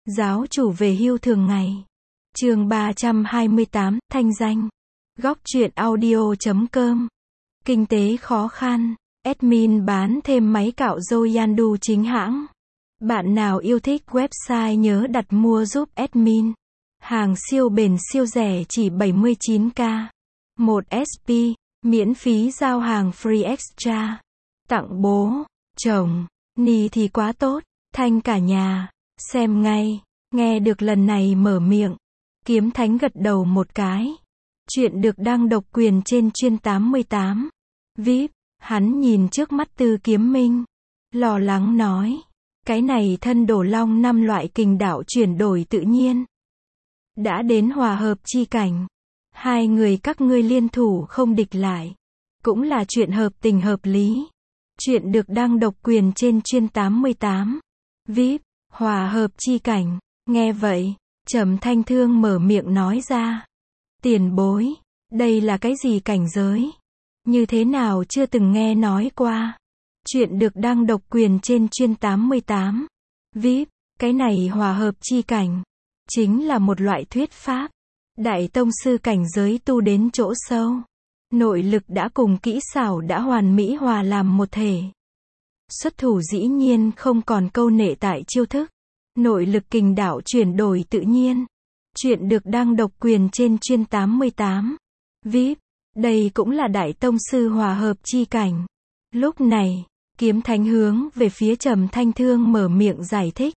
Giáo chủ về hưu thường ngày. Chương 328, thanh danh. Góc truyện audio.com. Kinh tế khó khăn. Admin bán thêm máy cạo râu Yandu chính hãng. Bạn nào yêu thích website nhớ đặt mua giúp admin. Hàng siêu bền siêu rẻ chỉ 79k. 1 SP, miễn phí giao hàng free extra. Tặng bố, chồng, ni thì quá tốt, thanh cả nhà. Xem ngay, nghe được lần này mở miệng. Kiếm Thánh gật đầu một cái. Chuyện được đăng độc quyền trên chuyên 88. VIP, hắn nhìn trước mắt Tư Kiếm Minh. Lo lắng nói. Cái này thân đổ long 5 loại kình đạo chuyển đổi tự nhiên. Đã đến hòa hợp chi cảnh. Hai người các ngươi liên thủ không địch lại. Cũng là chuyện hợp tình hợp lý. Chuyện được đăng độc quyền trên chuyên 88. VIP, hòa hợp chi cảnh. Nghe vậy, Trầm Thanh Thương mở miệng nói ra. Tiền bối, đây là cái gì cảnh giới? Như thế nào chưa từng nghe nói qua? Chuyện được đăng độc quyền trên chuyên 88. VIP, cái này hòa hợp chi cảnh. Chính là một loại thuyết pháp. Đại tông sư cảnh giới tu đến chỗ sâu. Nội lực đã cùng kỹ xảo đã hoàn mỹ hòa làm một thể. Xuất thủ dĩ nhiên không còn câu nệ tại chiêu thức. Nội lực kình đạo chuyển đổi tự nhiên. Chuyện được đăng độc quyền trên chuyên 88. VIP, đây cũng là đại tông sư hòa hợp chi cảnh. Lúc này, Kiếm Thánh hướng về phía Trầm Thanh Thương mở miệng giải thích.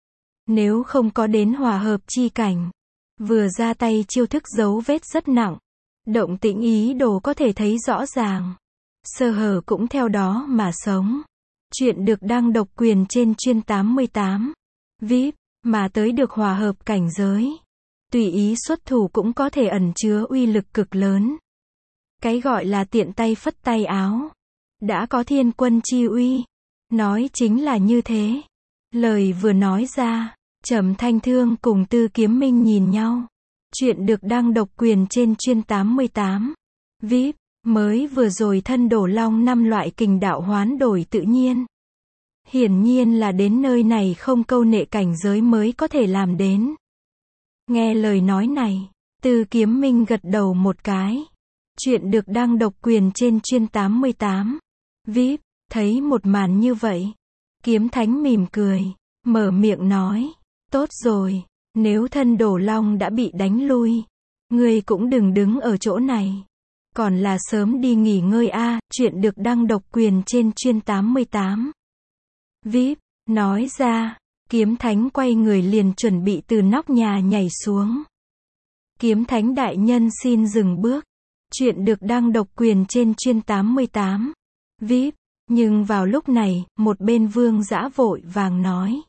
Nếu không có đến hòa hợp chi cảnh, vừa ra tay chiêu thức dấu vết rất nặng. Động tĩnh ý đồ có thể thấy rõ ràng. Sơ hở cũng theo đó mà sống. Chuyện được đăng độc quyền trên chuyên 88. VIP, mà tới được hòa hợp cảnh giới. Tùy ý xuất thủ cũng có thể ẩn chứa uy lực cực lớn. Cái gọi là tiện tay phất tay áo. Đã có thiên quân chi uy. Nói chính là như thế. Lời vừa nói ra, Trầm Thanh Thương cùng Tư Kiếm Minh nhìn nhau. Chuyện được đăng độc quyền trên chuyên 88. VIP, mới vừa rồi thân đổ long 5 loại kình đạo hoán đổi tự nhiên. Hiển nhiên là đến nơi này không câu nệ cảnh giới mới có thể làm đến. Nghe lời nói này, Tư Kiếm Minh gật đầu một cái. Chuyện được đăng độc quyền trên chuyên 88. VIP, thấy một màn như vậy. Kiếm Thánh mỉm cười, mở miệng nói. Tốt rồi, nếu thân đổ long đã bị đánh lui, ngươi cũng đừng đứng ở chỗ này. Còn là sớm đi nghỉ ngơi a. Chuyện được đăng độc quyền trên chuyên 88. VIP, nói ra, Kiếm Thánh quay người liền chuẩn bị từ nóc nhà nhảy xuống. Kiếm Thánh đại nhân xin dừng bước. Chuyện được đăng độc quyền trên chuyên 88. VIP, nhưng vào lúc này, một bên Vương Dã vội vàng nói.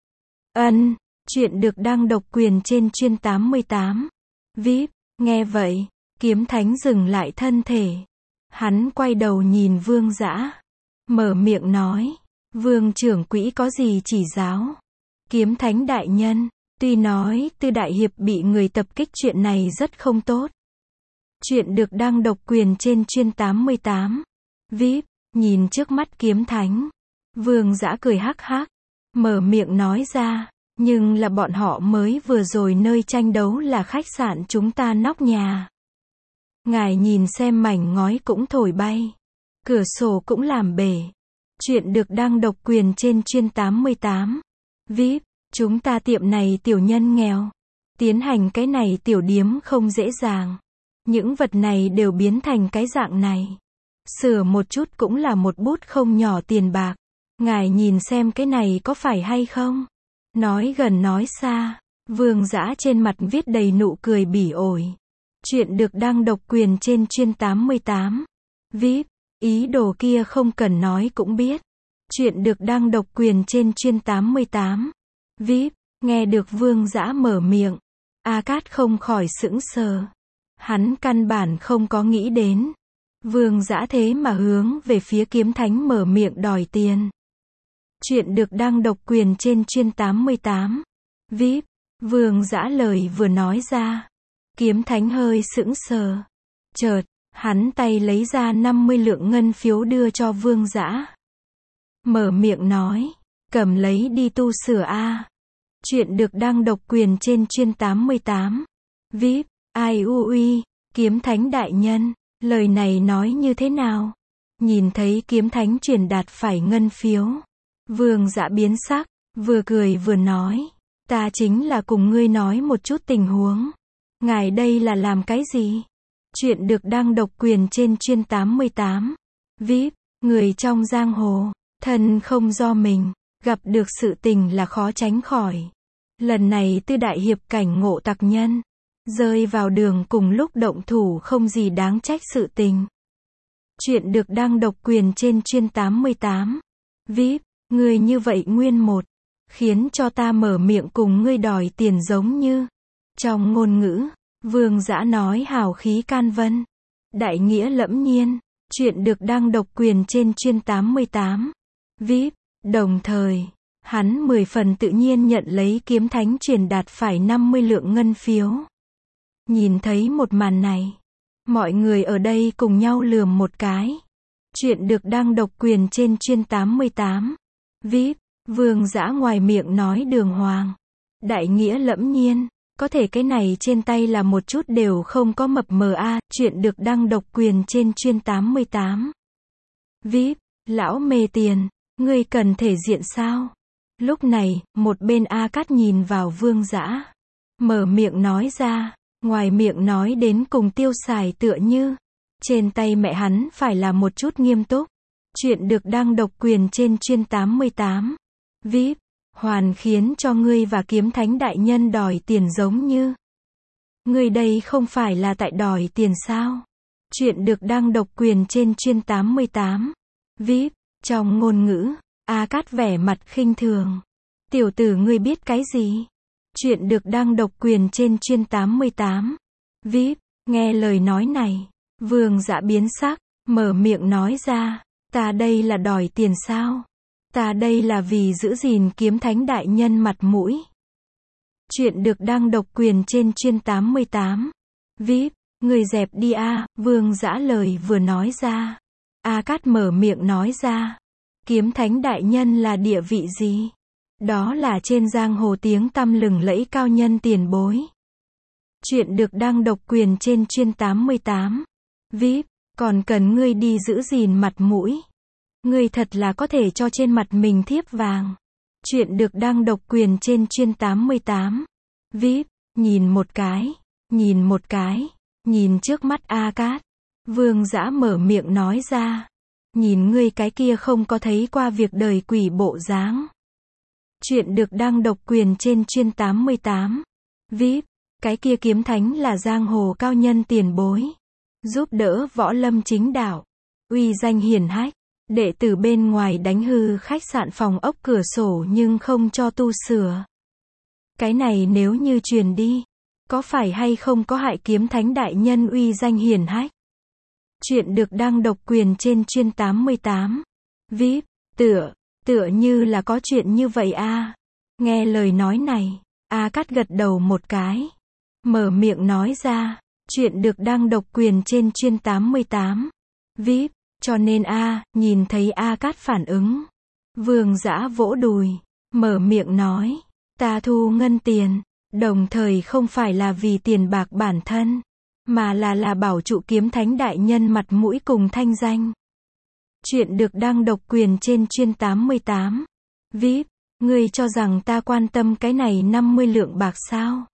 Ân, chuyện được đăng độc quyền trên chuyên 88. VIP, nghe vậy, Kiếm Thánh dừng lại thân thể. Hắn quay đầu nhìn Vương Dã, mở miệng nói. Vương trưởng quỹ có gì chỉ giáo? Kiếm Thánh đại nhân, tuy nói Tư đại hiệp bị người tập kích chuyện này rất không tốt. Chuyện được đăng độc quyền trên chuyên 88. VIP, nhìn trước mắt Kiếm Thánh. Vương Dã cười hắc hắc, mở miệng nói ra. Nhưng là bọn họ mới vừa rồi nơi tranh đấu là khách sạn chúng ta nóc nhà. Ngài nhìn xem mảnh ngói cũng thổi bay. Cửa sổ cũng làm bể. Chuyện được đăng độc quyền trên chuyên 88. VIP, chúng ta tiệm này tiểu nhân nghèo. Tiến hành cái này tiểu điếm không dễ dàng. Những vật này đều biến thành cái dạng này. Sửa một chút cũng là một bút không nhỏ tiền bạc. Ngài nhìn xem cái này có phải hay không? Nói gần nói xa, Vương Dã trên mặt viết đầy nụ cười bỉ ổi. Chuyện được đăng độc quyền trên chuyên 88. VIP, ý đồ kia không cần nói cũng biết. Chuyện được đăng độc quyền trên chuyên 88. VIP, nghe được Vương Dã mở miệng. A Cát không khỏi sững sờ. Hắn căn bản không có nghĩ đến. Vương Dã thế mà hướng về phía Kiếm Thánh mở miệng đòi tiền. Chuyện được đăng độc quyền trên chuyên 88. VIP, Vương Dã lời vừa nói ra. Kiếm Thánh hơi sững sờ. Chợt, hắn tay lấy ra 50 lượng ngân phiếu đưa cho Vương Dã. Mở miệng nói, cầm lấy đi tu sửa a. Chuyện được đăng độc quyền trên chuyên 88. VIP, IUI, Kiếm Thánh Đại Nhân. Lời này nói như thế nào? Nhìn thấy Kiếm Thánh truyền đạt phải ngân phiếu. Vương Dã biến sắc, vừa cười vừa nói. Ta chính là cùng ngươi nói một chút tình huống. Ngài đây là làm cái gì? Chuyện được đăng độc quyền trên chuyên 88. VIP, người trong giang hồ, thân không do mình, gặp được sự tình là khó tránh khỏi. Lần này Tư đại hiệp cảnh ngộ tặc nhân, rơi vào đường cùng lúc động thủ không gì đáng trách sự tình. Chuyện được đăng độc quyền trên chuyên 88. VIP, người như vậy nguyên một, khiến cho ta mở miệng cùng ngươi đòi tiền giống như. Trong ngôn ngữ, Vương Dã nói hào khí can vân, đại nghĩa lẫm nhiên. Chuyện được đăng độc quyền trên chuyên 88. VIP, đồng thời, hắn 10 phần tự nhiên nhận lấy Kiếm Thánh truyền đạt phải 50 lượng ngân phiếu. Nhìn thấy một màn này, mọi người ở đây cùng nhau lườm một cái. Chuyện được đăng độc quyền trên chuyên 88. VIP, Vương Dã ngoài miệng nói đường hoàng, đại nghĩa lẫm nhiên, có thể cái này trên tay là một chút đều không có mập mờ a. Chuyện được đăng độc quyền trên chuyên 88. VIP, lão mê tiền, ngươi cần thể diện sao? Lúc này, một bên A Cát nhìn vào Vương Dã, mở miệng nói ra, ngoài miệng nói đến cùng tiêu xài tựa như, trên tay mẹ hắn phải là một chút nghiêm túc. Chuyện được đăng độc quyền trên chuyên 88. VIP, hoàn khiến cho ngươi và Kiếm Thánh Đại Nhân đòi tiền giống như. Ngươi đây không phải là tại đòi tiền sao? Chuyện được đăng độc quyền trên chuyên 88. VIP, trong ngôn ngữ, A Cát vẻ mặt khinh thường. Tiểu tử ngươi biết cái gì? Chuyện được đăng độc quyền trên chuyên 88. VIP, nghe lời nói này, Vương Dã biến sắc, mở miệng nói ra, ta đây là đòi tiền sao? Ta đây là vì giữ gìn Kiếm Thánh Đại Nhân mặt mũi. Chuyện được đăng độc quyền trên chuyên 88. VIP, người dẹp đi a. Vương Dã lời vừa nói ra, A Cát mở miệng nói ra, Kiếm Thánh Đại Nhân là địa vị gì? Đó là trên giang hồ tiếng tăm lừng lẫy cao nhân tiền bối. Chuyện được đăng độc quyền trên chuyên 88. VIP, còn cần ngươi đi giữ gìn mặt mũi. Ngươi thật là có thể cho trên mặt mình thiếp vàng. Chuyện được đăng độc quyền trên chuyên 88. VIP, nhìn một cái, nhìn trước mắt A Cát. Vương Dã mở miệng nói ra, nhìn ngươi cái kia không có thấy qua việc đời quỷ bộ dáng. Chuyện được đăng độc quyền trên chuyên 88. VIP, cái kia Kiếm Thánh là giang hồ cao nhân tiền bối, giúp đỡ võ lâm chính đạo, uy danh hiển hách. Đệ tử bên ngoài đánh hư khách sạn phòng ốc cửa sổ nhưng không cho tu sửa. Cái này nếu như truyền đi, có phải hay không có hại Kiếm Thánh Đại Nhân uy danh hiển hách? Chuyện được đăng độc quyền trên chuyên 88. VIP, tựa như là có chuyện như vậy a. Nghe lời nói này, A Cát gật đầu một cái, mở miệng nói ra, chuyện được đăng độc quyền trên chuyên 88. VIP, cho nên nhìn thấy A Cát phản ứng, Vương Dã vỗ đùi, mở miệng nói, ta thu ngân tiền, đồng thời không phải là vì tiền bạc bản thân, mà là bảo trụ Kiếm Thánh Đại Nhân mặt mũi cùng thanh danh. Chuyện được đăng độc quyền trên chuyên 88. VIP, ngươi cho rằng ta quan tâm cái này 50 lượng bạc sao?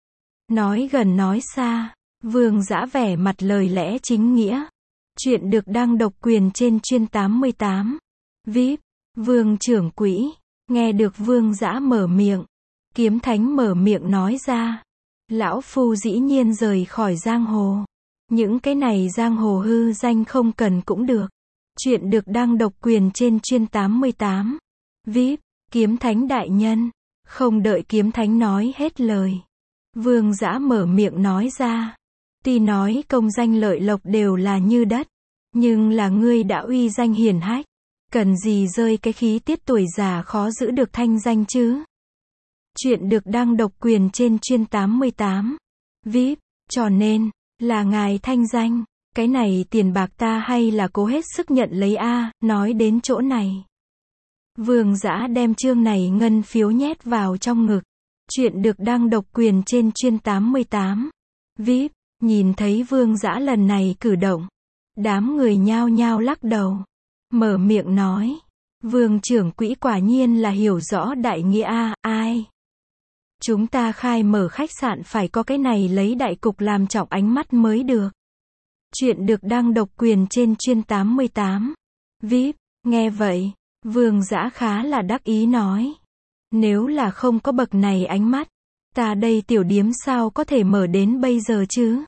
Nói gần nói xa, Vương Dã vẻ mặt lời lẽ chính nghĩa. Chuyện được đăng độc quyền trên chuyên 88. VIP, Vương trưởng quỹ, nghe được Vương Dã mở miệng, Kiếm Thánh mở miệng nói ra, lão phu dĩ nhiên rời khỏi giang hồ. Những cái này giang hồ hư danh không cần cũng được. Chuyện được đăng độc quyền trên chuyên 88. VIP, Kiếm Thánh Đại Nhân. Không đợi Kiếm Thánh nói hết lời, Vương Dã mở miệng nói ra, tuy nói công danh lợi lộc đều là như đất, nhưng là ngươi đã uy danh hiển hách, cần gì rơi cái khí tiết tuổi già khó giữ được thanh danh chứ? Chuyện được đăng độc quyền trên chuyên 88. VIP, cho nên, là ngài thanh danh, cái này tiền bạc ta hay là cố hết sức nhận lấy a. Nói đến chỗ này, Vương Dã đem chương này ngân phiếu nhét vào trong ngực, Chuyện được đăng độc quyền trên chuyên 88. VIP, nhìn thấy Vương Dã lần này cử động. Đám người nhao nhao lắc đầu. Mở miệng nói. Vương trưởng quỹ quả nhiên là hiểu rõ đại nghĩa a, ai. Chúng ta khai mở khách sạn phải có cái này lấy đại cục làm trọng ánh mắt mới được. Chuyện được đăng độc quyền trên chuyên 88. VIP, nghe vậy, Vương Dã khá là đắc ý nói. Nếu là không có bậc này ánh mắt, ta đây tiểu điếm sao có thể mở đến bây giờ chứ?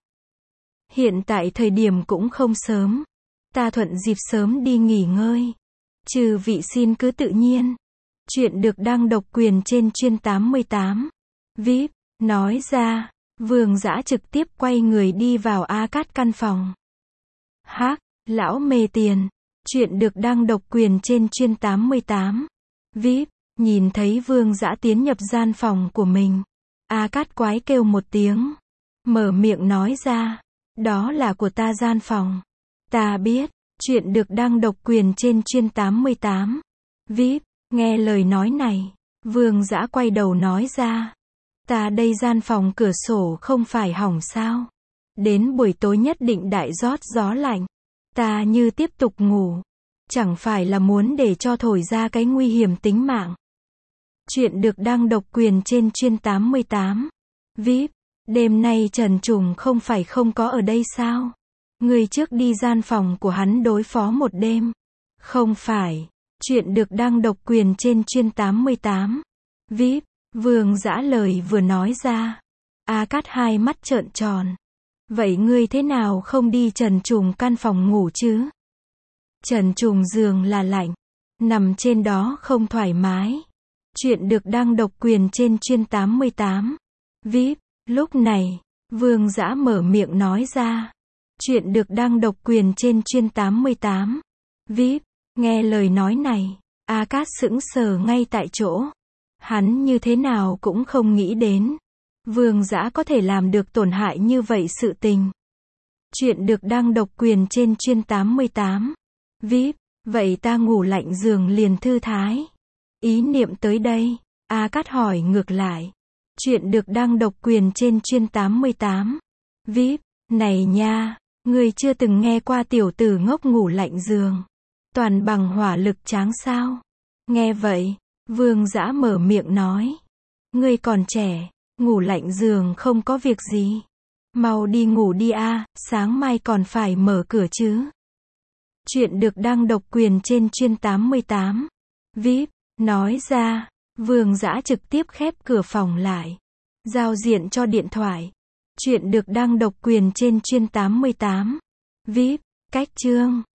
Hiện tại thời điểm cũng không sớm. Ta thuận dịp sớm đi nghỉ ngơi. Trừ vị xin cứ tự nhiên. Chuyện được đăng độc quyền trên chuyên 88. VIP, nói ra, Vương Dã trực tiếp quay người đi vào A Cát căn phòng. Hắc, lão mê tiền. Chuyện được đăng độc quyền trên chuyên 88. VIP, nhìn thấy Vương Dã tiến nhập gian phòng của mình. A Cát quái kêu một tiếng. Mở miệng nói ra. Đó là của ta gian phòng. Ta biết. Chuyện được đăng độc quyền trên chuyên 88. VIP, nghe lời nói này. Vương Dã quay đầu nói ra. Ta đây gian phòng cửa sổ không phải hỏng sao? Đến buổi tối nhất định đại rót gió lạnh. Ta như tiếp tục ngủ. Chẳng phải là muốn để cho thổi ra cái nguy hiểm tính mạng. Chuyện được đăng độc quyền trên chuyên 88. VIP, đêm nay Trần Trùng không phải không có ở đây sao? Người trước đi gian phòng của hắn đối phó một đêm. Không phải. Chuyện được đăng độc quyền trên chuyên 88. VIP, Vương Dã lời vừa nói ra. A Cát hai mắt trợn tròn. Vậy ngươi thế nào không đi Trần Trùng căn phòng ngủ chứ? Trần Trùng giường là lạnh. Nằm trên đó không thoải mái. Chuyện được đăng độc quyền trên chuyên 88. VIP, lúc này, Vương Dã mở miệng nói ra. Chuyện được đăng độc quyền trên chuyên 88. VIP, nghe lời nói này, A Cát sững sờ ngay tại chỗ. Hắn như thế nào cũng không nghĩ đến. Vương Dã có thể làm được tổn hại như vậy sự tình. Chuyện được đăng độc quyền trên chuyên 88. VIP, vậy ta ngủ lạnh giường liền thư thái. Ý niệm tới đây, A Cát hỏi ngược lại. Chuyện được đăng độc quyền trên chuyên 88. VIP, này nha, ngươi chưa từng nghe qua tiểu tử ngốc ngủ lạnh giường. Toàn bằng hỏa lực tráng sao? Nghe vậy, Vương Dã mở miệng nói. Ngươi còn trẻ, ngủ lạnh giường không có việc gì. Mau đi ngủ đi a, sáng mai còn phải mở cửa chứ. Chuyện được đăng độc quyền trên chuyên 88. VIP, nói ra, Vương Dã trực tiếp khép cửa phòng lại. Giao diện cho điện thoại. Chuyện được đăng độc quyền trên chuyên 88. VIP, cách chương.